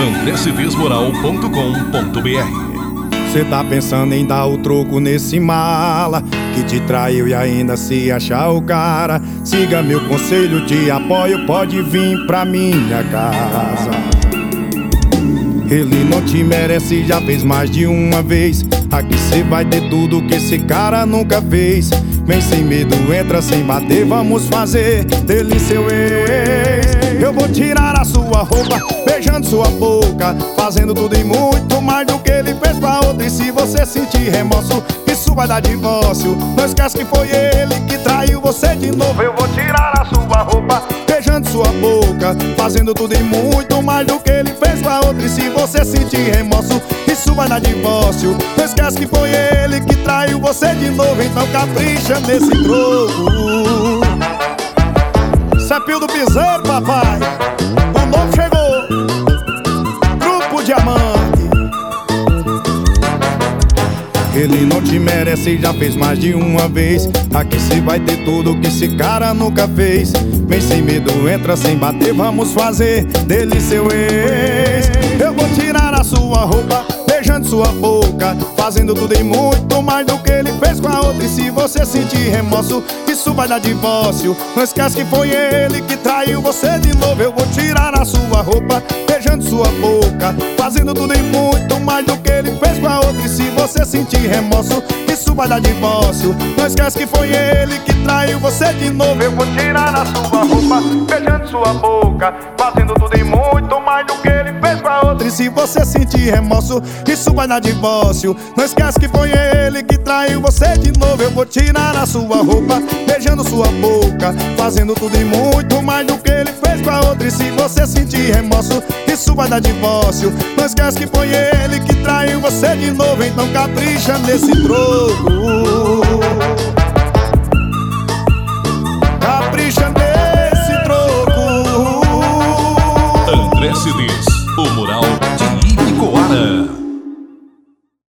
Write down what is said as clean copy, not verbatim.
andrecedesmoral.com.br. Cê tá pensando em dar o troco nesse mala que te traiu e ainda se achar o cara. Siga meu conselho, te apoio, pode vir pra minha casa. Ele não te merece, já fez mais de uma vez. Aqui cê vai ter tudo que esse cara nunca fez. Vem sem medo, entra sem bater, vamos fazer dele seu ex. Eu vou tirar a sua roupa, beijando sua boca, fazendo tudo e muito mais do que ele fez pra outra. E se você sentir remorso, isso vai dar divórcio. Não esquece que foi ele que traiu você de novo. Eu vou tirar a sua roupa, beijando sua boca, fazendo tudo e muito mais do que ele fez pra outra. E se você sentir remorso, isso vai dar divórcio. Não esquece que foi ele que traiu você de novo. Então capricha nesse troco. Cepil do Piseiro, papai. O novo chegou, Grupo Diamante. Ele não te merece, já fez mais de uma vez. Aqui cê vai ter tudo que esse cara nunca fez. Vem sem medo, entra sem bater, vamos fazer dele seu ex. Eu vou tirar a sua roupa, beijando sua boca, fazendo tudo e muito mais do que ele fez com a outra. E se você sentir remorso, isso vai dar divórcio. Não esquece que foi ele que traiu você de novo. Eu vou tirar a sua roupa, beijando sua boca, fazendo tudo e muito mais do que ele fez com a outra. E se você sentir remorso, isso vai dar divórcio. Não esquece que foi ele que traiu você de novo. Eu vou tirar a sua roupa, beijando sua boca, fazendo tudo e muito mais do que ele fez com a outra. E se você sentir remorso, isso vai dar divórcio. Não esquece que foi ele que traiu você de novo. Eu vou tirar a sua roupa, beijando sua boca, fazendo tudo e muito mais do que ele fez com a outra. E se você sentir remorso, isso vai dar divórcio. Não esquece que foi ele que traiu você de novo. Então capricha nesse troco. Capricha nesse troco. André Cedês, o mural de Ibicoara.